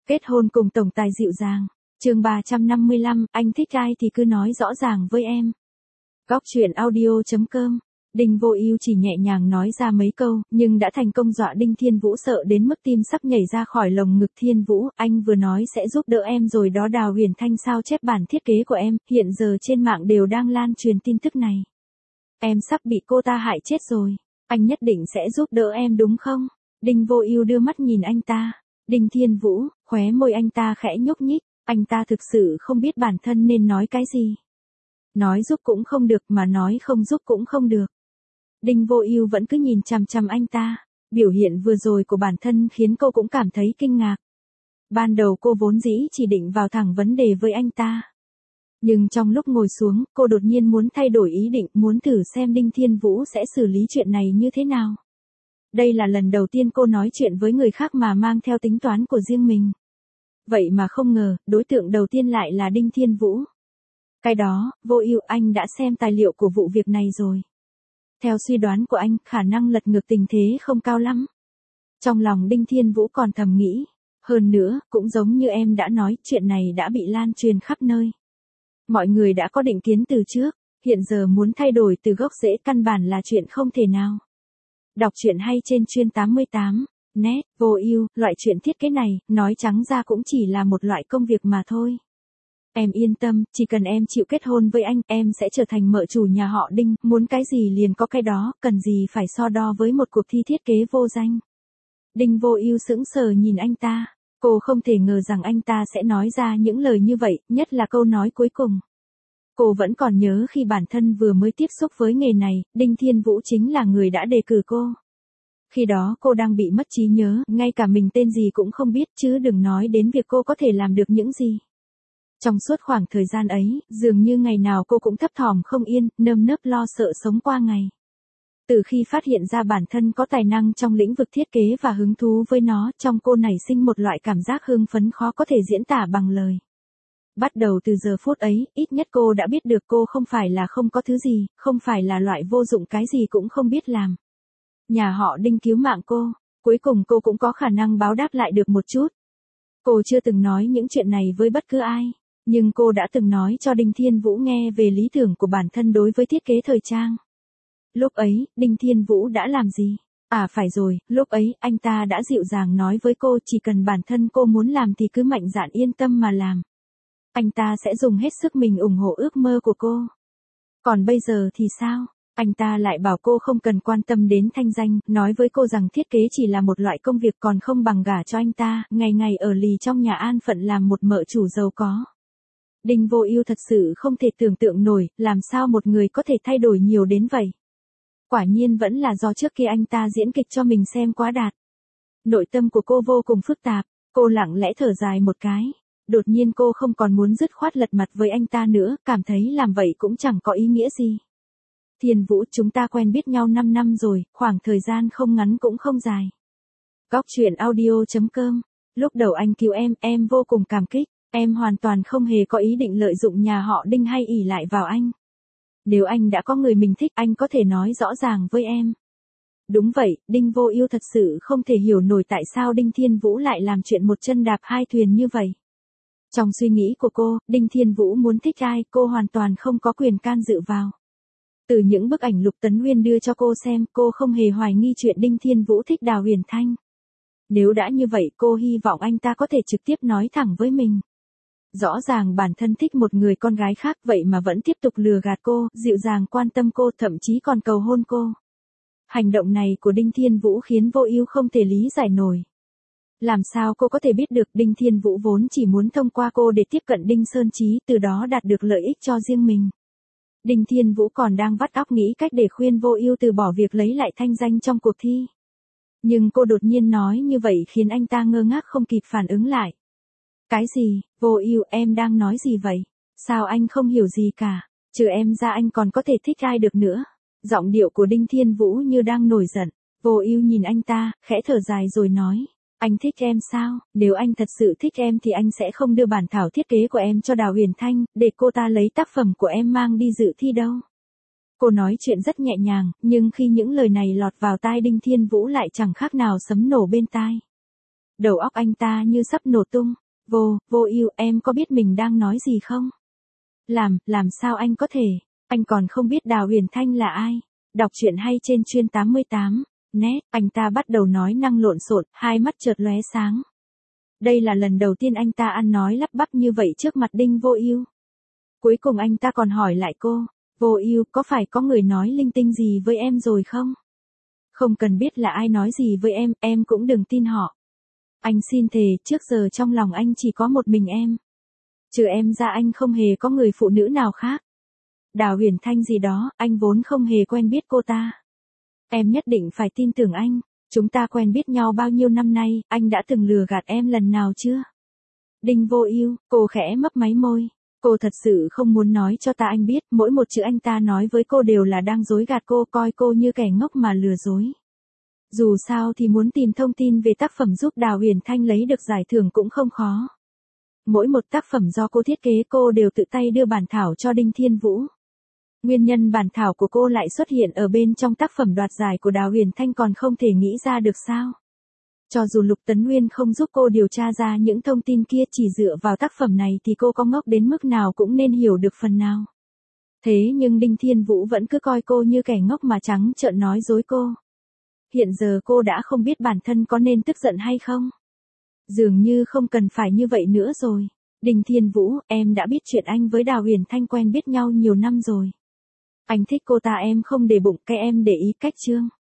Kết hôn cùng tổng tài dịu dàng. Chương 355, anh thích ai thì cứ nói rõ ràng với em. Góc truyện audio.com. Đinh Vô Ưu chỉ nhẹ nhàng nói ra mấy câu, nhưng đã thành công dọa Đinh Thiên Vũ sợ đến mức tim sắp nhảy ra khỏi lồng ngực. Thiên Vũ, anh vừa nói sẽ giúp đỡ em rồi đó. Đào Huyền Thanh sao chép bản thiết kế của em, hiện giờ trên mạng đều đang lan truyền tin tức này. Em sắp bị cô ta hại chết rồi. Anh nhất định sẽ giúp đỡ em đúng không? Đinh Vô Ưu đưa mắt nhìn anh ta. Đinh Thiên Vũ, khóe môi anh ta khẽ nhúc nhích, anh ta thực sự không biết bản thân nên nói cái gì. Nói giúp cũng không được mà nói không giúp cũng không được. Đinh Vô Ưu vẫn cứ nhìn chằm chằm anh ta, biểu hiện vừa rồi của bản thân khiến cô cũng cảm thấy kinh ngạc. Ban đầu cô vốn dĩ chỉ định vào thẳng vấn đề với anh ta. Nhưng trong lúc ngồi xuống, cô đột nhiên muốn thay đổi ý định, muốn thử xem Đinh Thiên Vũ sẽ xử lý chuyện này như thế nào. Đây là lần đầu tiên cô nói chuyện với người khác mà mang theo tính toán của riêng mình. Vậy mà không ngờ, đối tượng đầu tiên lại là Đinh Thiên Vũ. Cái đó, Vô Ưu, anh đã xem tài liệu của vụ việc này rồi. Theo suy đoán của anh, khả năng lật ngược tình thế không cao lắm. Trong lòng Đinh Thiên Vũ còn thầm nghĩ. Hơn nữa, cũng giống như em đã nói, chuyện này đã bị lan truyền khắp nơi. Mọi người đã có định kiến từ trước, hiện giờ muốn thay đổi từ gốc rễ căn bản là chuyện không thể nào. Đọc truyện hay trên chuyên 88, net, Vô Ưu, loại chuyện thiết kế này, nói trắng ra cũng chỉ là một loại công việc mà thôi. Em yên tâm, chỉ cần em chịu kết hôn với anh, em sẽ trở thành mợ chủ nhà họ Đinh, muốn cái gì liền có cái đó, cần gì phải so đo với một cuộc thi thiết kế vô danh. Đinh Vô Ưu sững sờ nhìn anh ta, cô không thể ngờ rằng anh ta sẽ nói ra những lời như vậy, nhất là câu nói cuối cùng. Cô vẫn còn nhớ khi bản thân vừa mới tiếp xúc với nghề này, Đinh Thiên Vũ chính là người đã đề cử cô. Khi đó cô đang bị mất trí nhớ, ngay cả mình tên gì cũng không biết chứ đừng nói đến việc cô có thể làm được những gì. Trong suốt khoảng thời gian ấy, dường như ngày nào cô cũng thấp thỏm không yên, nơm nớp lo sợ sống qua ngày. Từ khi phát hiện ra bản thân có tài năng trong lĩnh vực thiết kế và hứng thú với nó, trong cô nảy sinh một loại cảm giác hưng phấn khó có thể diễn tả bằng lời. Bắt đầu từ giờ phút ấy, ít nhất cô đã biết được cô không phải là không có thứ gì, không phải là loại vô dụng cái gì cũng không biết làm. Nhà họ Đinh cứu mạng cô, cuối cùng cô cũng có khả năng báo đáp lại được một chút. Cô chưa từng nói những chuyện này với bất cứ ai, nhưng cô đã từng nói cho Đinh Thiên Vũ nghe về lý tưởng của bản thân đối với thiết kế thời trang. Lúc ấy, Đinh Thiên Vũ đã làm gì? À phải rồi, lúc ấy, anh ta đã dịu dàng nói với cô chỉ cần bản thân cô muốn làm thì cứ mạnh dạn yên tâm mà làm. Anh ta sẽ dùng hết sức mình ủng hộ ước mơ của cô. Còn bây giờ thì sao? Anh ta lại bảo cô không cần quan tâm đến thanh danh, nói với cô rằng thiết kế chỉ là một loại công việc còn không bằng gả cho anh ta, ngày ngày ở lì trong nhà an phận làm một mợ chủ giàu có. Đinh Vô Ưu thật sự không thể tưởng tượng nổi, làm sao một người có thể thay đổi nhiều đến vậy. Quả nhiên vẫn là do trước kia anh ta diễn kịch cho mình xem quá đạt. Nội tâm của cô vô cùng phức tạp, cô lặng lẽ thở dài một cái. Đột nhiên cô không còn muốn dứt khoát lật mặt với anh ta nữa, cảm thấy làm vậy cũng chẳng có ý nghĩa gì. Thiên Vũ, chúng ta quen biết nhau 5 năm rồi, khoảng thời gian không ngắn cũng không dài. Góc truyện audio.com. Lúc đầu anh cứu em vô cùng cảm kích, em hoàn toàn không hề có ý định lợi dụng nhà họ Đinh hay ỷ lại vào anh. Nếu anh đã có người mình thích, anh có thể nói rõ ràng với em. Đúng vậy, Đinh Vô Ưu thật sự không thể hiểu nổi tại sao Đinh Thiên Vũ lại làm chuyện một chân đạp hai thuyền như vậy. Trong suy nghĩ của cô, Đinh Thiên Vũ muốn thích ai, cô hoàn toàn không có quyền can dự vào. Từ những bức ảnh Lục Tấn Huyên đưa cho cô xem, cô không hề hoài nghi chuyện Đinh Thiên Vũ thích Đào Huyền Thanh. Nếu đã như vậy, cô hy vọng anh ta có thể trực tiếp nói thẳng với mình. Rõ ràng bản thân thích một người con gái khác vậy mà vẫn tiếp tục lừa gạt cô, dịu dàng quan tâm cô, thậm chí còn cầu hôn cô. Hành động này của Đinh Thiên Vũ khiến Vô Ưu không thể lý giải nổi. Làm sao cô có thể biết được Đinh Thiên Vũ vốn chỉ muốn thông qua cô để tiếp cận Đinh Sơn Chí, từ đó đạt được lợi ích cho riêng mình. Đinh Thiên Vũ còn đang vắt óc nghĩ cách để khuyên Vô Ưu từ bỏ việc lấy lại thanh danh trong cuộc thi. Nhưng cô đột nhiên nói như vậy khiến anh ta ngơ ngác không kịp phản ứng lại. Cái gì, Vô Ưu, em đang nói gì vậy? Sao anh không hiểu gì cả? Trừ em ra anh còn có thể thích ai được nữa? Giọng điệu của Đinh Thiên Vũ như đang nổi giận. Vô Ưu nhìn anh ta, khẽ thở dài rồi nói. Anh thích em sao? Nếu anh thật sự thích em thì anh sẽ không đưa bản thảo thiết kế của em cho Đào Huyền Thanh, để cô ta lấy tác phẩm của em mang đi dự thi đâu. Cô nói chuyện rất nhẹ nhàng, nhưng khi những lời này lọt vào tai Đinh Thiên Vũ lại chẳng khác nào sấm nổ bên tai. Đầu óc anh ta như sắp nổ tung. Vô ưu, em có biết mình đang nói gì không? Làm sao anh có thể? Anh còn không biết Đào Huyền Thanh là ai? Đọc truyện hay trên Chuyên 88. Net, anh ta bắt đầu nói năng lộn xộn, hai mắt chợt lóe sáng. Đây là lần đầu tiên anh ta ăn nói lắp bắp như vậy trước mặt Đinh Vô Ưu. Cuối cùng anh ta còn hỏi lại cô, Vô Ưu, có phải có người nói linh tinh gì với em rồi không? Không cần biết là ai nói gì với em cũng đừng tin họ. Anh xin thề, trước giờ trong lòng anh chỉ có một mình em. Trừ em ra anh không hề có người phụ nữ nào khác. Đào Huyền Thanh gì đó, anh vốn không hề quen biết cô ta. Em nhất định phải tin tưởng anh. Chúng ta quen biết nhau bao nhiêu năm nay, anh đã từng lừa gạt em lần nào chưa? Đinh Vô Ưu, cô khẽ mấp máy môi. Cô thật sự không muốn nói cho ta anh biết, mỗi một chữ anh ta nói với cô đều là đang dối gạt cô, coi cô như kẻ ngốc mà lừa dối. Dù sao thì muốn tìm thông tin về tác phẩm giúp Đào Huyền Thanh lấy được giải thưởng cũng không khó. Mỗi một tác phẩm do cô thiết kế cô đều tự tay đưa bản thảo cho Đinh Thiên Vũ. Nguyên nhân bản thảo của cô lại xuất hiện ở bên trong tác phẩm đoạt giải của Đào Huyền Thanh còn không thể nghĩ ra được sao? Cho dù Lục Tấn Nguyên không giúp cô điều tra ra những thông tin kia, chỉ dựa vào tác phẩm này thì cô có ngốc đến mức nào cũng nên hiểu được phần nào. Thế nhưng Đinh Thiên Vũ vẫn cứ coi cô như kẻ ngốc mà trắng trợn nói dối cô. Hiện giờ cô đã không biết bản thân có nên tức giận hay không. Dường như không cần phải như vậy nữa rồi. Đinh Thiên Vũ, em đã biết chuyện anh với Đào Huyền Thanh quen biết nhau nhiều năm rồi. Anh thích cô ta em không để bụng, cái em để ý cách Trương.